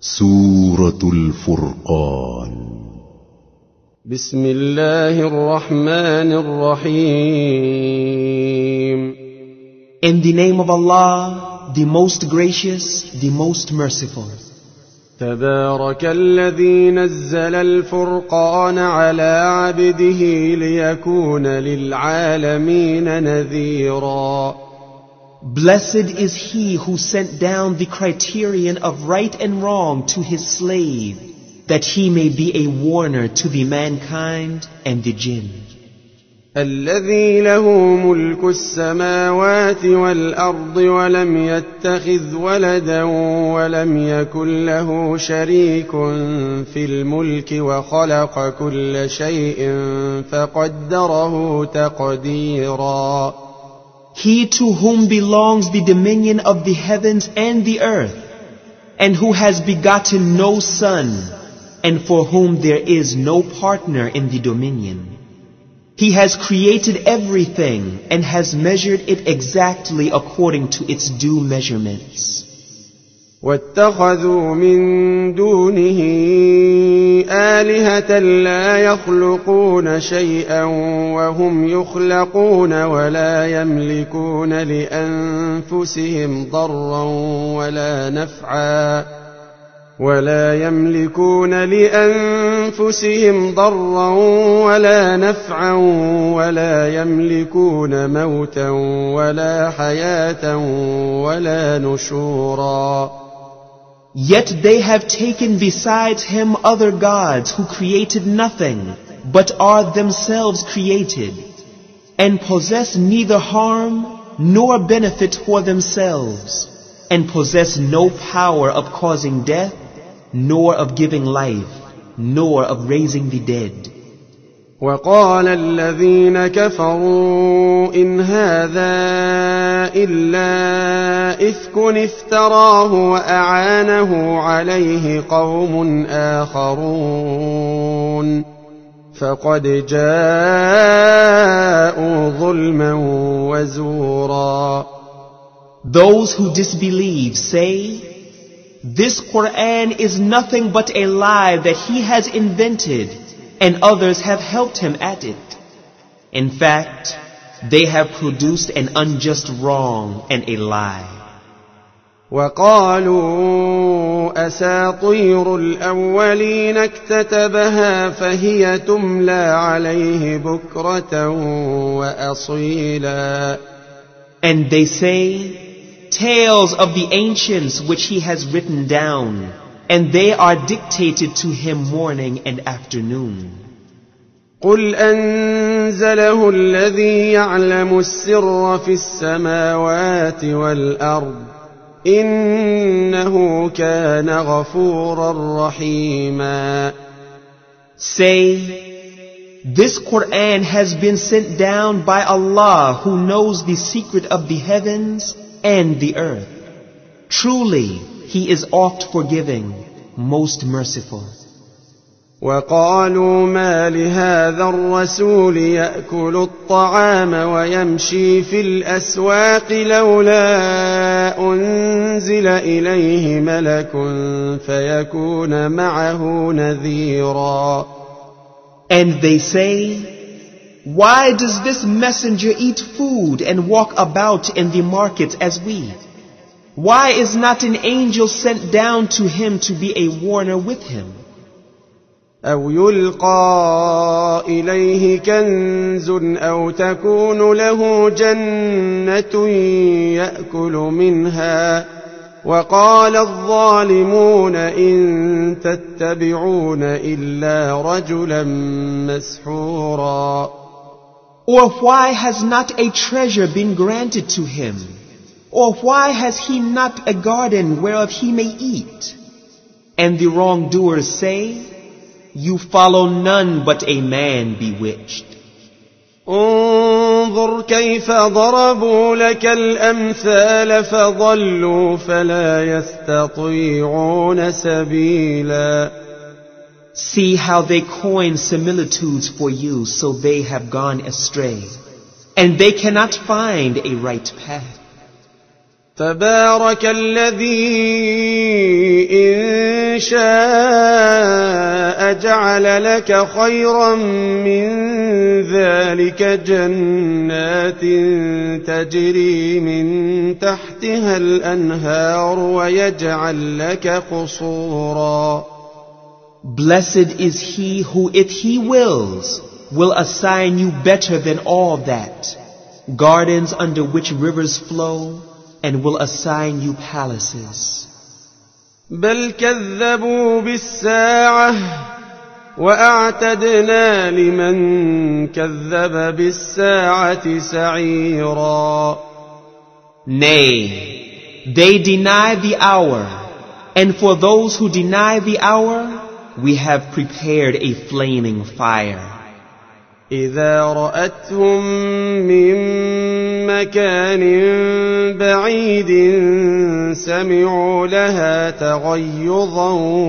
سورة الفرقان. بسم الله الرحمن الرحيم. In the name of Allah, the most gracious, the most merciful. تبارك الذي نزل الفرقان على عبده ليكون للعالمين نذيرا. Blessed is he who sent down the criterion of right and wrong to his slave, that he may be a warner to the mankind and the jinn. الذي له ملك السماوات والأرض ولم يتخذ ولدا ولم يكن له شريك في الملك وخلق كل شيء فقدره تقديرا. He to whom belongs the dominion of the heavens and the earth, and who has begotten no son, and for whom there is no partner in the dominion. He has created everything and has measured it exactly according to its due measurements. واتخذوا من دونه آلهة لا يخلقون شيئا وهم يخلقون ولا يملكون لأنفسهم ضرا ولا نفعا ولا يملكون موتا ولا حياة ولا نشورا. Yet they have taken besides him other gods who created nothing, but are themselves created, and possess neither harm nor benefit for themselves, and possess no power of causing death, nor of giving life, nor of raising the dead. وقال الذين كفروا إن هذا إلا إفك افتراه وأعانه عليه قوم آخرون فقد جاءوا ظلما وزورا. Those who disbelieve say, this Quran is nothing but a lie that he has invented, and others have helped him at it. In fact, they have produced an unjust wrong and a lie. وقالوا أساطير الأولين اكتتبها فهي تملى عليه بكرة وأصيلا. And they say, tales of the ancients which he has written down, and they are dictated to him morning and afternoon. قل أنزله الذي يعلم السر في السماوات والأرض إنه كان غفورا رحيما. Say, this Quran has been sent down by Allah who knows the secret of the heavens and the earth. Truly, He is oft forgiving, most merciful. وقالوا ما لهذا الرسول يأكل الطعام ويمشي في الأسواق لولا أنزل إليه ملك فيكون معه نذيرا. And they say, why does this messenger eat food and walk about in the markets as we? Why is not an angel sent down to him to be a warner with him? أو يلقى إليه كنز أو تكون له جنة يأكل منها وقال الظالمون إن تتبعون إلا رجلا مسحورا. Or why has not a treasure been granted to him? Or why has he not a garden whereof he may eat? And the wrongdoers say, you follow none but a man bewitched. انظر كيف ضربوا لك الأمثال فضلوا فلا يستطيعون سبيلا. See how they coin similitudes for you, so they have gone astray, and they cannot find a right path. تبارك الذي إن شاء جعل لك خيرا من ذلك جنات تجري من تحتها الأنهار ويجعل لك قصورا. Blessed is he who, if he wills, will assign you better than all that, gardens under which rivers flow, and will assign you palaces. بل كذبوا بالساعة وأعتدنا لمن كذب بالساعة سعيرا. Nay, they deny the hour, and for those who deny the hour, we have prepared a flaming fire. إذا رأتهم من مكان بعيد سمعوا لها تغيظا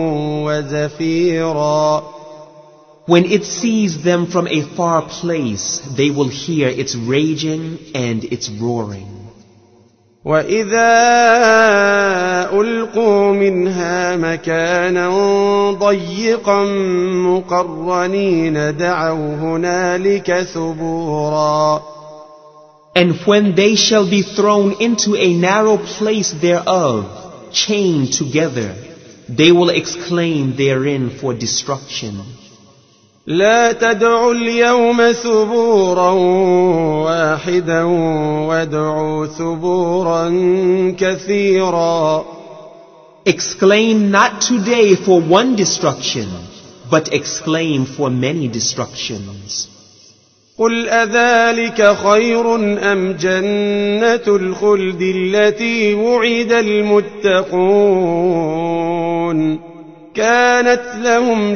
وزفيرا. When it sees them from a far place, they will hear its raging and its roaring. وإذا ألقوا منها مكانا ضيقا مقرنين دعوا هنالك ثبورا. And when they shall be thrown into a narrow place thereof, chained together, they will exclaim therein for destruction. لا تدعوا اليوم ثبورا واحدا وادعوا ثبورا كثيرا. Exclaim not today for one destruction, but exclaim for many destructions. قل أذلك خير أم جنة الخلد التي وعد المتقون كانت لهم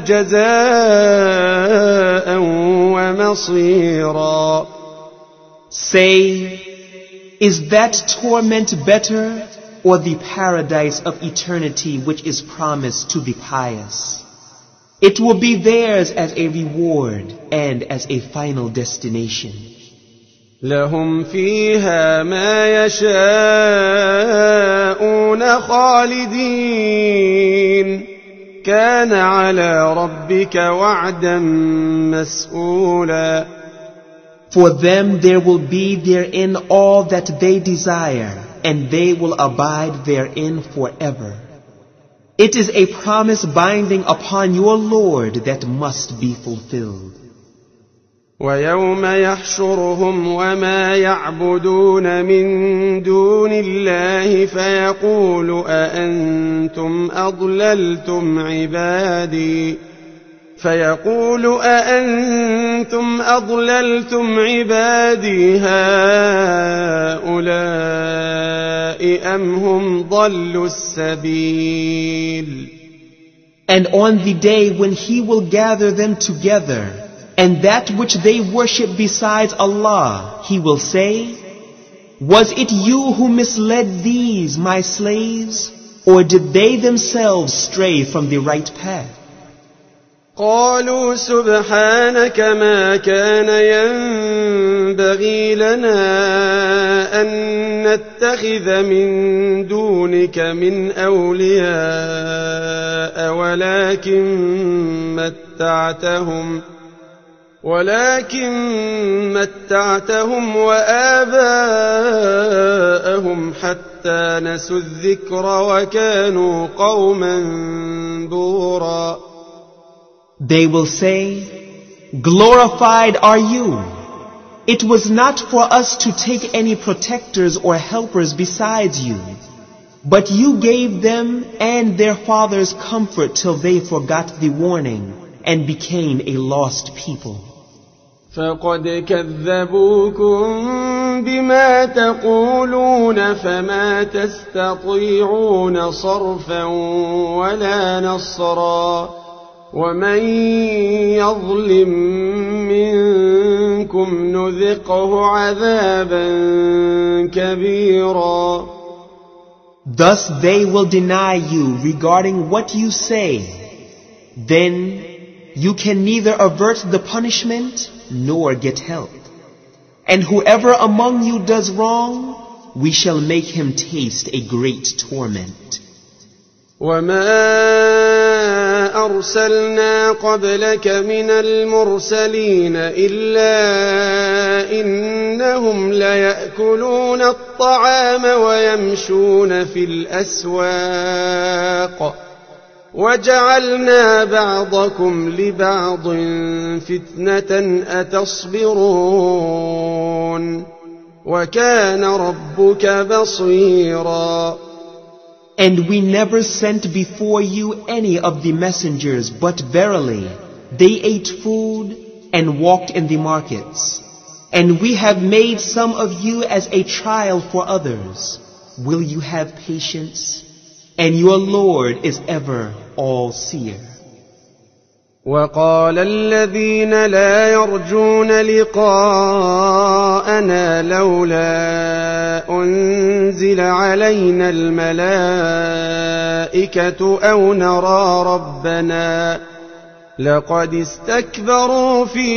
جزاء ومصيرا. Say, is that torment better, or the paradise of eternity which is promised to the pious? It will be theirs as a reward and as a final destination. لهم فيها ما يشاءون خالدين كان على ربك وعدا مسئولا. For them there will be therein all that they desire, and they will abide therein forever. It is a promise binding upon your Lord that must be fulfilled. ويوم يحشرهم وما يعبدون من دون الله فيقول أأنتم أضللتم عبادي هؤلاء أم هم ضلوا السبيل. And on the day when he will gather them together, and that which they worship besides Allah, he will say, was it you who misled these, my slaves, or did they themselves stray from the right path? قالوا سبحانك ما كان ينبغي لنا أن نتخذ من دونك من أولياء ولكن متعتهم وآباءهم حتى نسوا الذكر وكانوا قوما بورا. They will say, glorified are you. It was not for us to take any protectors or helpers besides you, but you gave them and their fathers comfort till they forgot the warning and became a lost people. فقد كذبوكم بما تقولون فما تستطيعون صرفا ولا نصرا ومن يظلم منكم نذقه عذابا كبيرا. Thus they will deny you regarding what you say. Then you can neither avert the punishment nor get help. And whoever among you does wrong, we shall make him taste a great torment. وما أرسلنا قبلك من المرسلين إلا إنهم ليأكلون الطعام ويمشون في الأسواق وجعلنا بعضكم لبعض فتنة أتصبرون وكان ربك بصيرا. And we never sent before you any of the messengers, but verily they ate food and walked in the markets. And we have made some of you as a trial for others. Will you have patience? And your Lord is ever all-seer. وقال الذين لا يرجون لقاءنا لولا أنزل علينا الملائكة أو نرى ربنا لقد استكبروا في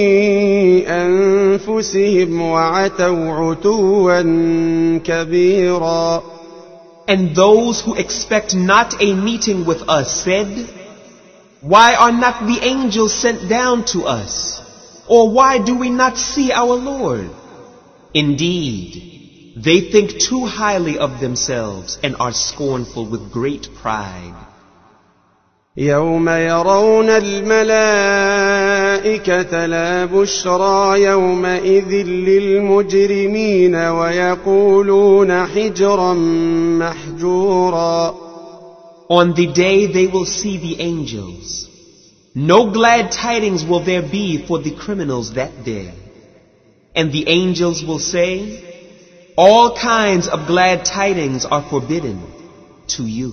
أنفسهم وعتوا عتوا كبيرا. And those who expect not a meeting with us said, why are not the angels sent down to us? Or why do we not see our Lord? Indeed, they think too highly of themselves and are scornful with great pride. يوم يرون الملائكة لا بشرى يومئذ للمجرمين ويقولون حجرا محجورا. On the day they will see the angels. No glad tidings will there be for the criminals that day. And the angels will say, all kinds of glad tidings are forbidden to you.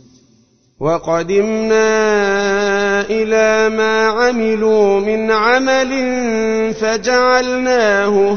وَقَدِمْنَا إِلَى مَا عَمِلُوا مِنْ عَمَلٍ فَجَعَلْنَاهُ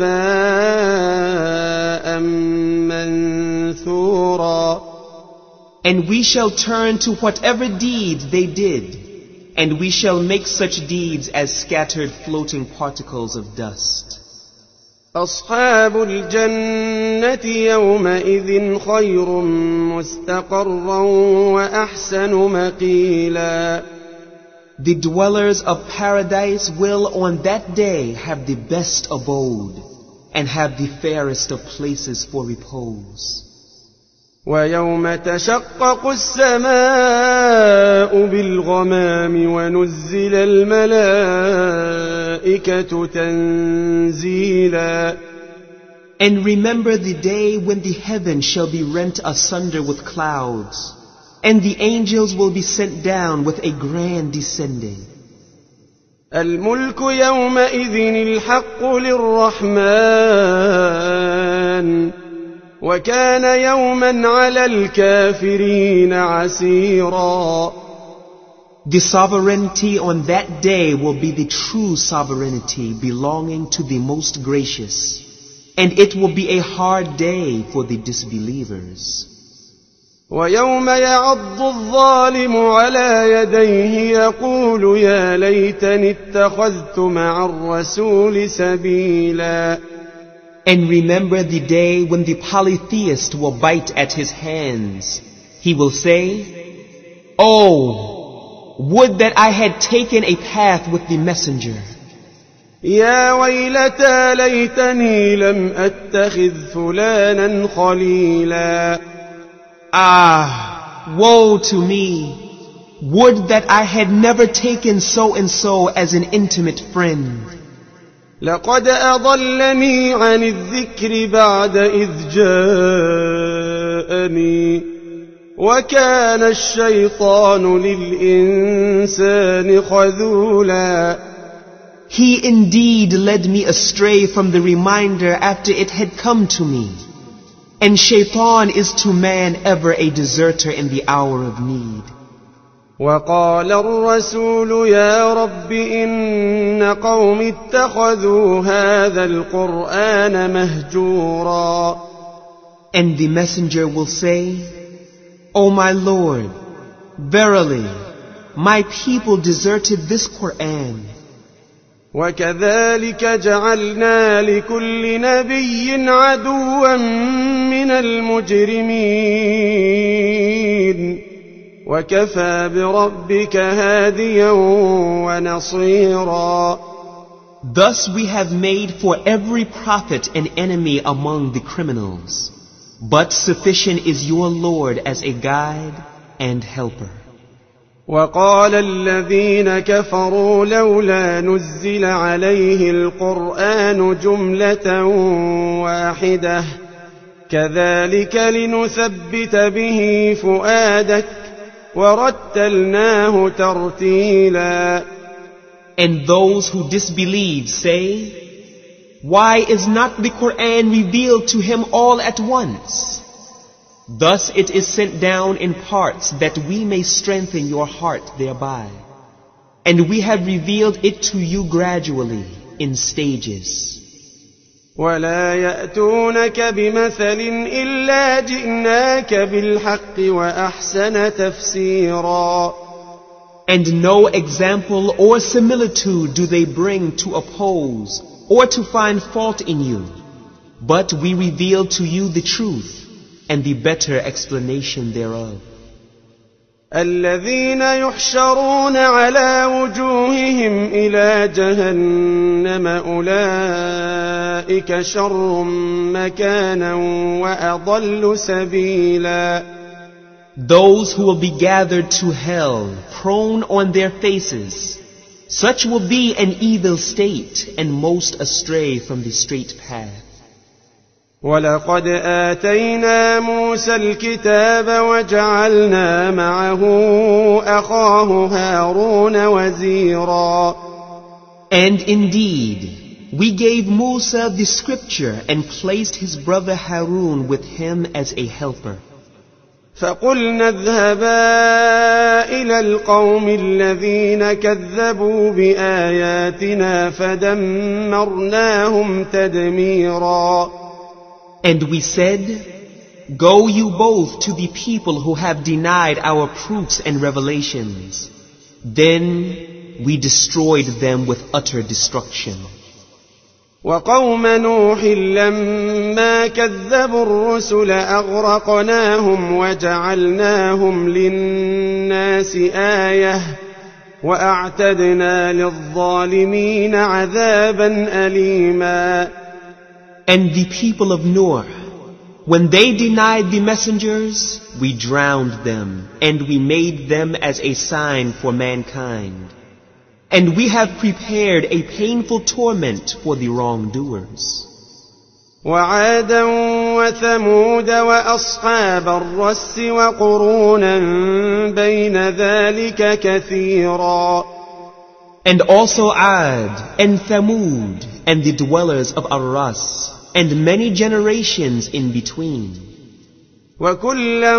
هَبَاءً مَنْثُورًا. And we shall turn to whatever deeds they did, and we shall make such deeds as scattered floating particles of dust. أصحاب الجنة يومئذ خير مستقرا وأحسن مقيلا. The dwellers of paradise will on that day have the best abode and have the fairest of places for repose. ويوم تشقق السماء بالغمام ونزل الملائكة تنزيلا. And remember the day when the heaven shall be rent asunder with clouds, and the angels will be sent down with a grand descending. الملك يومئذ الحق للرحمن وكان يوما على الكافرين عسيرا. The sovereignty on that day will be the true sovereignty belonging to the most gracious, and it will be a hard day for the disbelievers. ويوم يعض الظالم على يديه يقول يا ليتني اتخذت مع الرسول سبيلا. And remember the day when the polytheist will bite at his hands. He will say, oh, would that I had taken a path with the messenger. يا ويلتى ليتني لم أتخذ فلانا خليلا. Ah, woe to me! Would that I had never taken so and so as an intimate friend. لقد أضلني عن الذكر بعد إذ جاءني وكان الشيطان للإنسان خذولا. He indeed led me astray from the reminder after it had come to me. And Shaitan is to man ever a deserter in the hour of need. وقال الرسول يا رب إن قوم اتخذوا هذا القرآن مهجورا. And the messenger will say, O my Lord, verily, my people deserted this Qur'an. وكذلك جعلنا لكل نبي عدوا من المجرمين وكفى بربك هاديا ونصيرا. Thus we have made for every prophet an enemy among the criminals, but sufficient is your Lord as a guide and helper. وقال الذين كفروا لولا نزل عليه القرآن جملة واحدة كذلك لنثبت به فؤادك ورتلناه ترتيلا. And those who disbelieve say, why is not the Quran revealed to him all at once? Thus it is sent down in parts that we may strengthen your heart thereby. And we have revealed it to you gradually in stages. ولا يأتونك بمثل إلا جئناك بالحق وأحسن تفسيرا. And no example or similitude do they bring to oppose or to find fault in you. But we reveal to you the truth and the better explanation thereof. الذين يحشرون على وجوههم إلى جهنم أولئك شر مكانا وأضل سبيلا. Those who will be gathered to hell, prone on their faces, such will be an evil state and most astray from the straight path. ولقد آتينا موسى الكتاب وجعلنا معه أخاه هارون وزيرا. And indeed, we gave Musa the scripture and placed his brother Harun with him as a helper. فقلنا اذهبا إلى القوم الذين كذبوا بآياتنا فدمرناهم تدميرا. And we said, go you both to the people who have denied our proofs and revelations. Then we destroyed them with utter destruction. وقوم نوح لما كذبوا الرسل أغرقناهم وجعلناهم للناس آية وأعتدنا للظالمين عذابا أليما. And the people of Noah, when they denied the messengers, we drowned them, and we made them as a sign for mankind. And we have prepared a painful torment for the wrongdoers. وعادا وثمود وأصحاب الرس وقرونا بين ذلك كثيرا. And also Ad and Thamud and the dwellers of Ar-Ras, and many generations in between. وكلا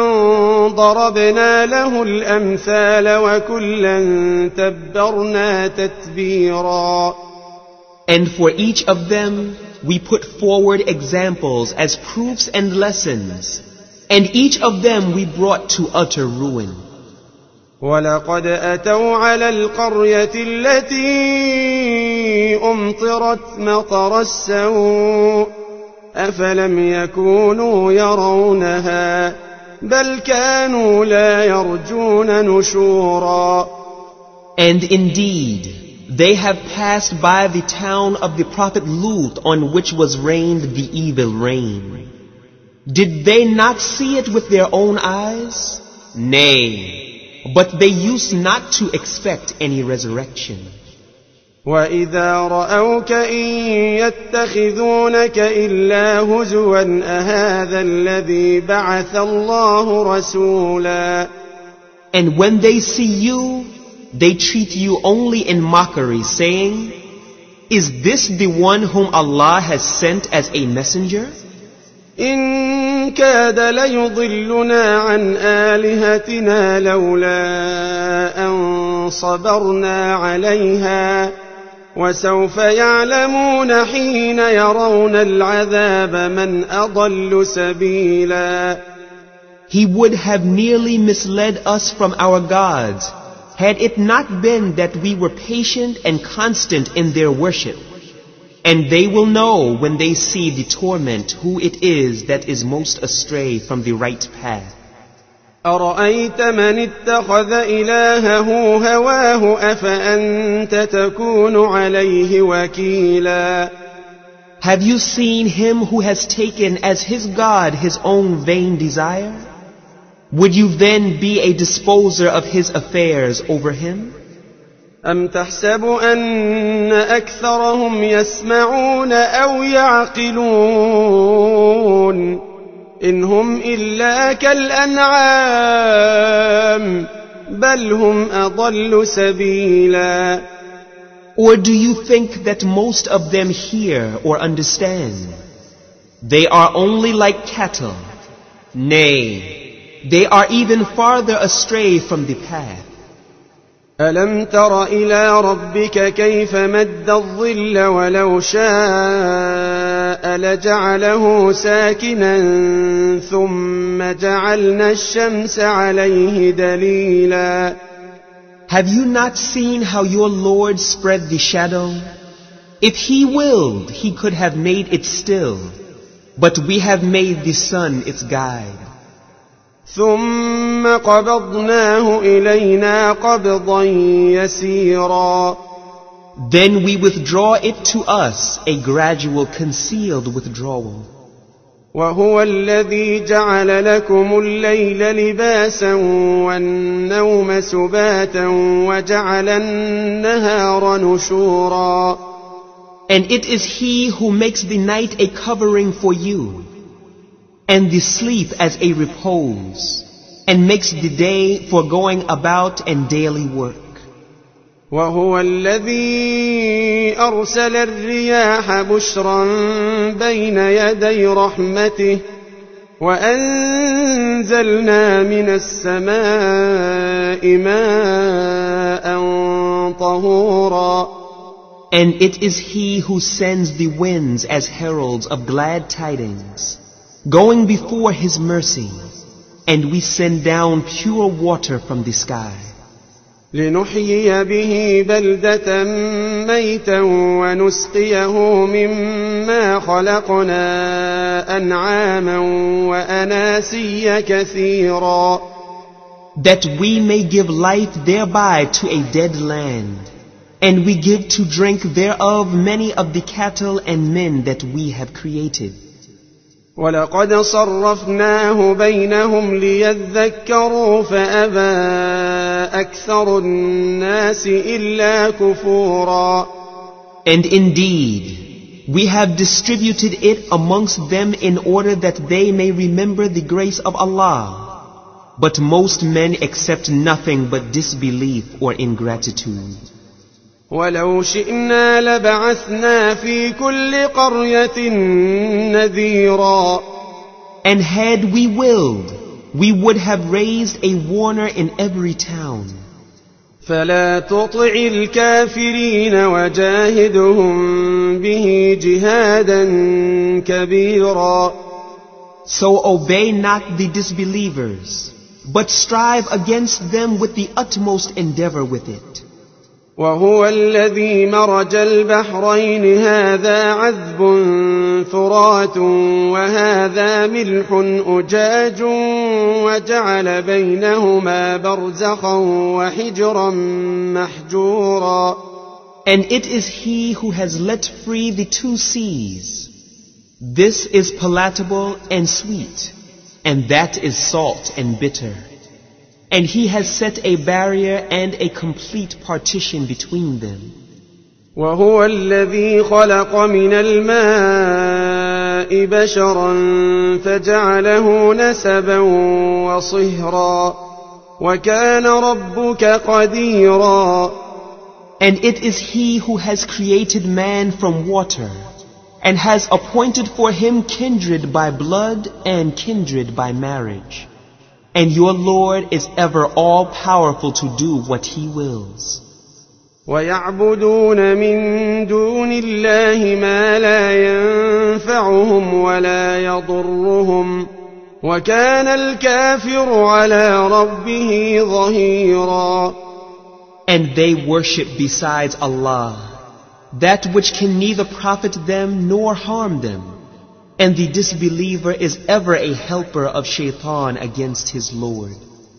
ضربنا له الأمثال وكلا تبرنا تتبيرا. And for each of them we put forward examples as proofs and lessons, and each of them we brought to utter ruin. ولقد أتوا على القرية التي أمطرت مطر السوء أفلم يكونوا يرونها بل كانوا لا يرجون نشورا. And indeed, they have passed by the town of the prophet Lut on which was rained the evil rain. Did they not see it with their own eyes? Nay, but they used not to expect any resurrection. وَإِذَا رَأَوْكَ إِن يَتَّخِذُونَكَ إِلَّا هُزُوًا أَهَذَا الَّذِي بَعَثَ اللَّهُ رَسُولًا. And when they see you, they treat you only in mockery, saying, is this the one whom Allah has sent as a messenger? إِن كَادَ لَيُضِلُّنَا عَنْ آلِهَتِنَا لَوْلَا أَن صَبَرْنَا عَلَيْهَا وَسَوْفَ يَعْلَمُونَ حِينَ يَرَوْنَ الْعَذَابَ مَنْ أَضَلُّ سَبِيلًا. He would have nearly misled us from our gods had it not been that we were patient and constant in their worship. And they will know when they see the torment who it is that is most astray from the right path. أرأيت من اتخذ إلهه هواه أفأنت تكون عليه وكيلا. Have you seen him who has taken as his God his own vain desire? Would you then be a disposer of his affairs over him? أم تحسب أن أكثرهم يسمعون أو يعقلون إن هم إلا كالأنعام بل هم أضل سبيلا. Or do you think that most of them hear or understand? They are only like cattle. Nay, they are even farther astray from the path. ألم تر إلى ربك كيف مد الظل ولو شاء لجعله ساكنا ثم جعلنا الشمس عليه دليلا. Have you not seen how your Lord spread the shadow? If he willed, he could have made it still, but we have made the sun its guide. ثم قبضناه إلينا قبضا يسيرا. Then we withdraw it to us, a gradual concealed withdrawal. وهو الذي جعل لكم الليل لباسا والنوم سباتا وجعل النهار نشورا. And it is he who makes the night a covering for you, and the sleep as a repose, and makes the day for going about and daily work. وهو الذي أرسل الرياح بشرا بين يدي رحمته وأنزلنا من السماء ماء طهورا. And it is he who sends the winds as heralds of glad tidings, going before his mercy, and we send down pure water from the sky. لنحيي به بلدة ميتا ونسقيه مما خلقنا أنعاما وأناسيا كثيرا. That we may give life thereby to a dead land, and we give to drink thereof many of the cattle and men that we have created. ولقد صرفناه بينهم ليذكروا فأبى أكثر الناس إلا كفورا. And indeed, we have distributed it amongst them in order that they may remember the grace of Allah. But most men accept nothing but disbelief or ingratitude. ولو شئنا لبعثنا في كل قرية نذيرا. And had we willed, we would have raised a warner in every town. فلا تطع الكافرين وجاهدهم به جهادا كبيرا. So obey not the disbelievers, but strive against them with the utmost endeavor with it. وهو الذي مرج البحرين هذا عذب فرات وهذا ملح أجاج وجعل بينهما برزخا وحجرا محجورا. And it is he who has let free the two seas. This is palatable and sweet, and that is salt and bitter. And he has set a barrier and a complete partition between them. وهو الذي خلق من الماء بشرا فجعله نسبا وصهرا وكان ربك قديرا. And it is he who has created man from water, and has appointed for him kindred by blood and kindred by marriage. And your Lord is ever all-powerful to do what He wills. ويعبدون من دون الله ما لا ينفعهم ولا يضرهم وكان الكافر على ربه ظهيرا. And they worship besides Allah that which can neither profit them nor harm them. And the disbeliever is ever a helper of shaitan against his Lord.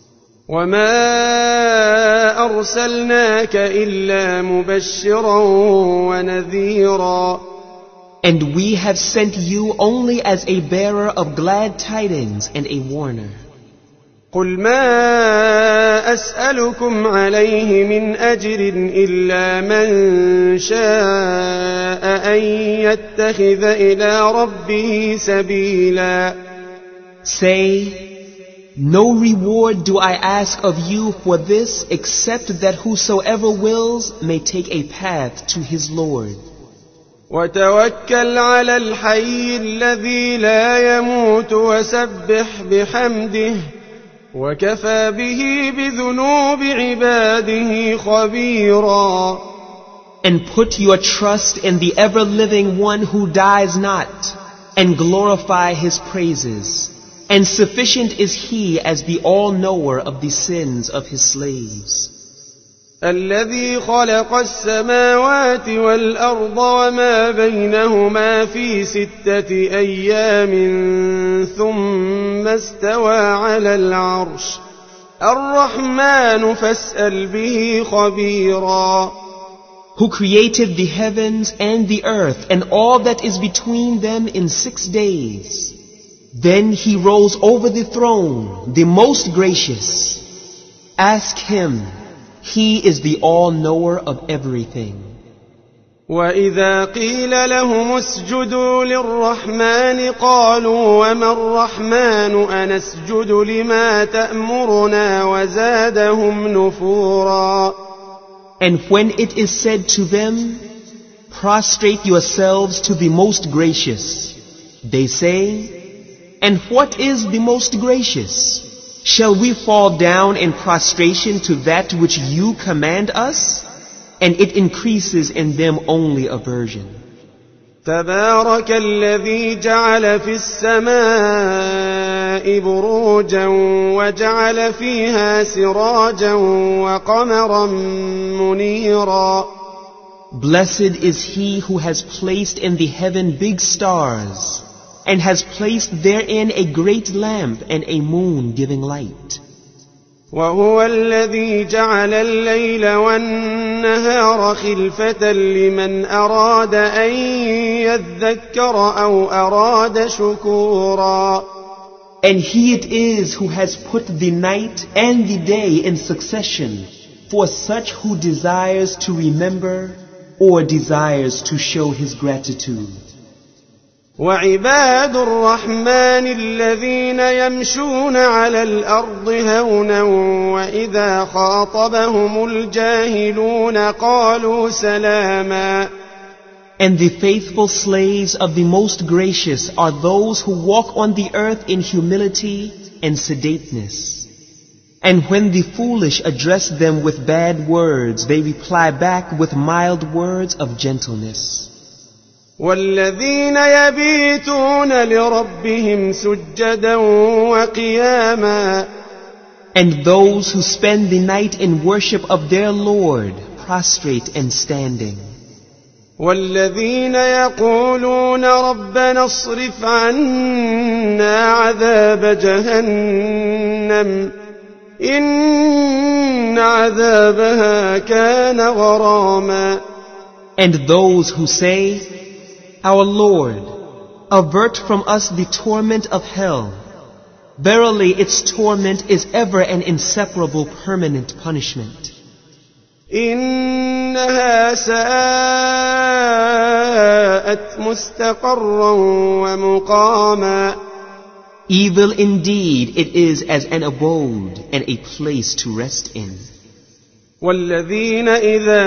وَمَا أَرْسَلْنَاكَ إِلَّا مُبَشِّرًا وَنَذِيرًا. And we have sent you only as a bearer of glad tidings and a warner. قُلْ مَا أَسْأَلُكُمْ عَلَيْهِ مِنْ أَجْرٍ إِلَّا مَنْ شَاءَ أَنْ يَتَّخِذَ إِلَى رَبِّهِ سَبِيلًا. Say, no reward do I ask of you for this except that whosoever wills may take a path to his Lord. وَتَوَكَّلْ عَلَى الْحَيِّ الَّذِي لَا يَمُوتُ وَسَبِّحْ بِحَمْدِهِ وَكَفَى بِهِ بِذُنُوبِ عِبَادِهِ خَبِيرًا. And put your trust in the ever-living one who dies not, and glorify his praises. And sufficient is he as the all-knower of the sins of his slaves. الذي خلق السماوات والأرض وما بينهما في 6 أيام ثم استوى على العرش الرحمن فاسأل به خبيرا. Who created the heavens and the earth and all that is between them in 6 days. Then he rose over the throne, the most gracious. Ask him. He is the all-knower of everything. وَإِذَا قِيلَ لَهُمُ اسْجُدُوا لِلرَّحْمَنِ قَالُوا وَمَا الرَّحْمَنُ أَنَسْجُدُ لِمَا تَأْمُرُنَا وَزَادَهُمْ نُفُورًا. And when it is said to them, prostrate yourselves to the most gracious, they say, and what is the most gracious? Shall we fall down in prostration to that which you command us? And it increases in them only aversion. تبارك الذي جعل في السماء بروجا وجعل فيها سراجا وقمرا منيرا. Blessed is he who has placed in the heaven big stars, and has placed therein a great lamp and a moon giving light. وهو الذي جعل الليل والنهار خلفة لمن أراد أن يذكر أو أراد شكورا. And he it is who has put the night and the day in succession for such who desires to remember or desires to show his gratitude. وعباد الرحمن الذين يمشون على الأرض هونا وإذا خاطبهم الجاهلون قالوا سلاما. And the faithful slaves of the Most Gracious are those who walk on the earth in humility and sedateness. And when the foolish address them with bad words, they reply back with mild words of gentleness. والذين يبيتون لربهم سجدا وقياما. And those who spend the night in worship of their Lord, prostrate and standing. والذين يقولون ربنا اصرف عنا عذاب جهنم إن عذابها كان غراما. And those who say, Our Lord, avert from us the torment of hell. Verily its torment is ever an inseparable permanent punishment. إنها ساءت مستقرا ومقاما. Evil indeed it is as an abode and a place to rest in. والذين إذا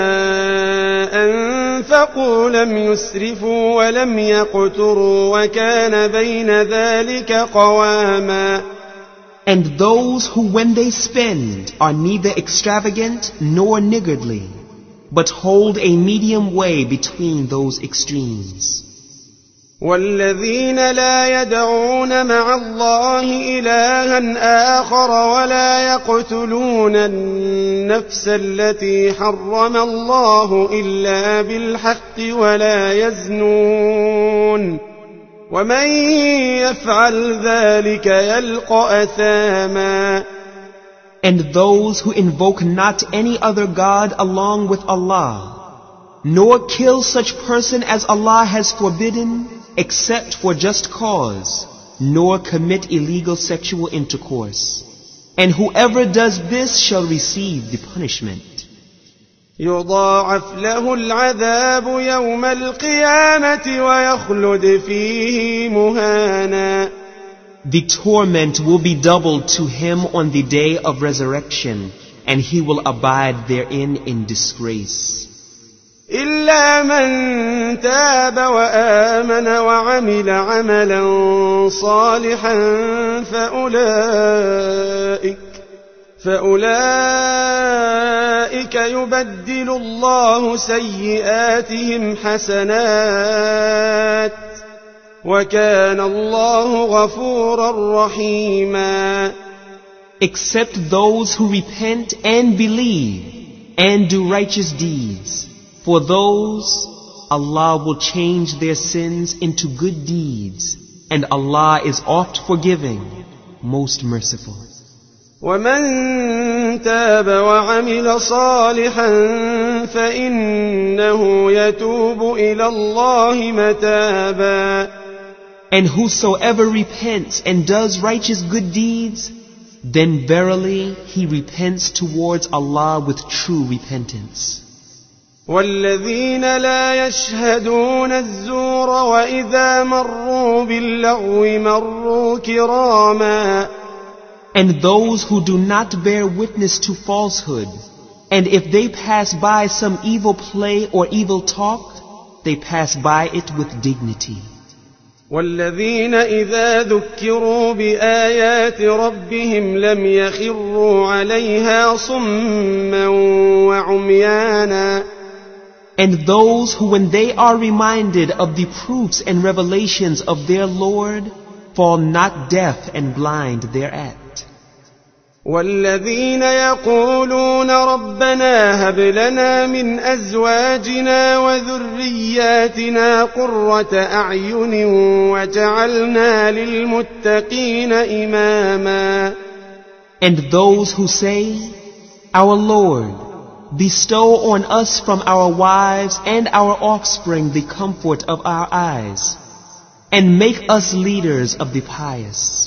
أنفقوا لم يسرفوا ولم يقتروا وكان بين ذلك قواما. And those who when they spend are neither extravagant nor niggardly, but hold a medium way between those extremes. والذين لا يدعون مع الله إلها آخر ولا يقتلون النفس التي حرم الله إلا بالحق ولا يزنون ومن يفعل ذلك يلقى أثاما. And those who invoke not any other God along with Allah, nor kill such person as Allah has forbidden, except for just cause, nor commit illegal sexual intercourse. And whoever does this shall receive the punishment. يضاعف له العذاب يوم القيامة ويخلد فيه مهانا. The torment will be doubled to him on the day of resurrection, and he will abide therein in disgrace. إلا من تاب وآمن وعمل عملا صالحا فأولئك يبدل الله سيئاتهم حسنات وكان الله غفورا رحيما. Except those who repent and believe and do righteous deeds. For those, Allah will change their sins into good deeds, and Allah is oft forgiving, most merciful. ومن تاب وعمل صالحا فإنه يتوب إلى الله متابا. And whosoever repents and does righteous good deeds, then verily he repents towards Allah with true repentance. والذين لا يشهدون الزور وإذا مروا باللغو مروا كراما. And those who do not bear witness to falsehood, and if they pass by some evil play or evil talk, they pass by it with dignity. والذين إذا ذكروا بآيات ربهم لم يخروا عليها صما وعميانا. And those who, when they are reminded of the proofs and revelations of their Lord, fall not deaf and blind thereat. والذين يقولون ربنا هب لنا من أزواجنا وذرياتنا قرة أعين وجعلنا للمتقين إماما. And those who say, Our Lord, bestow on us from our wives and our offspring the comfort of our eyes, and make us leaders of the pious.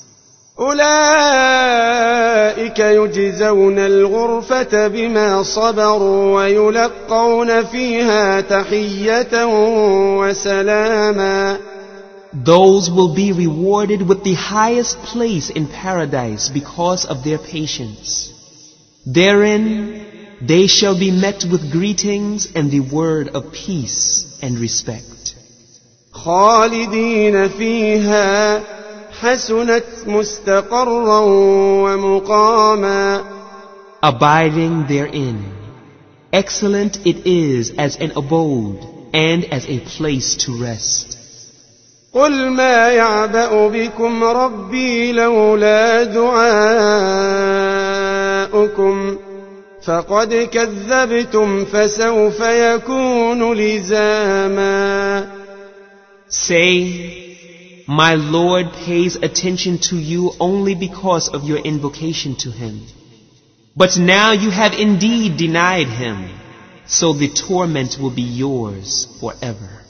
أولئك يجزون الغرفة بما صبروا ويلقون فيها تحية وسلاما. Those will be rewarded with the highest place in paradise because of their patience. Therein they shall be met with greetings and the word of peace and respect. خالدين فيها حسنت مستقرا ومقاما. Abiding therein, excellent it is as an abode and as a place to rest. قل ما يعبأ بكم ربي لولا دعاؤكم فقد كذبتم فسوف يكون لزاما. Say, my Lord pays attention to you only because of your invocation to Him. But now you have indeed denied Him, so the torment will be yours forever.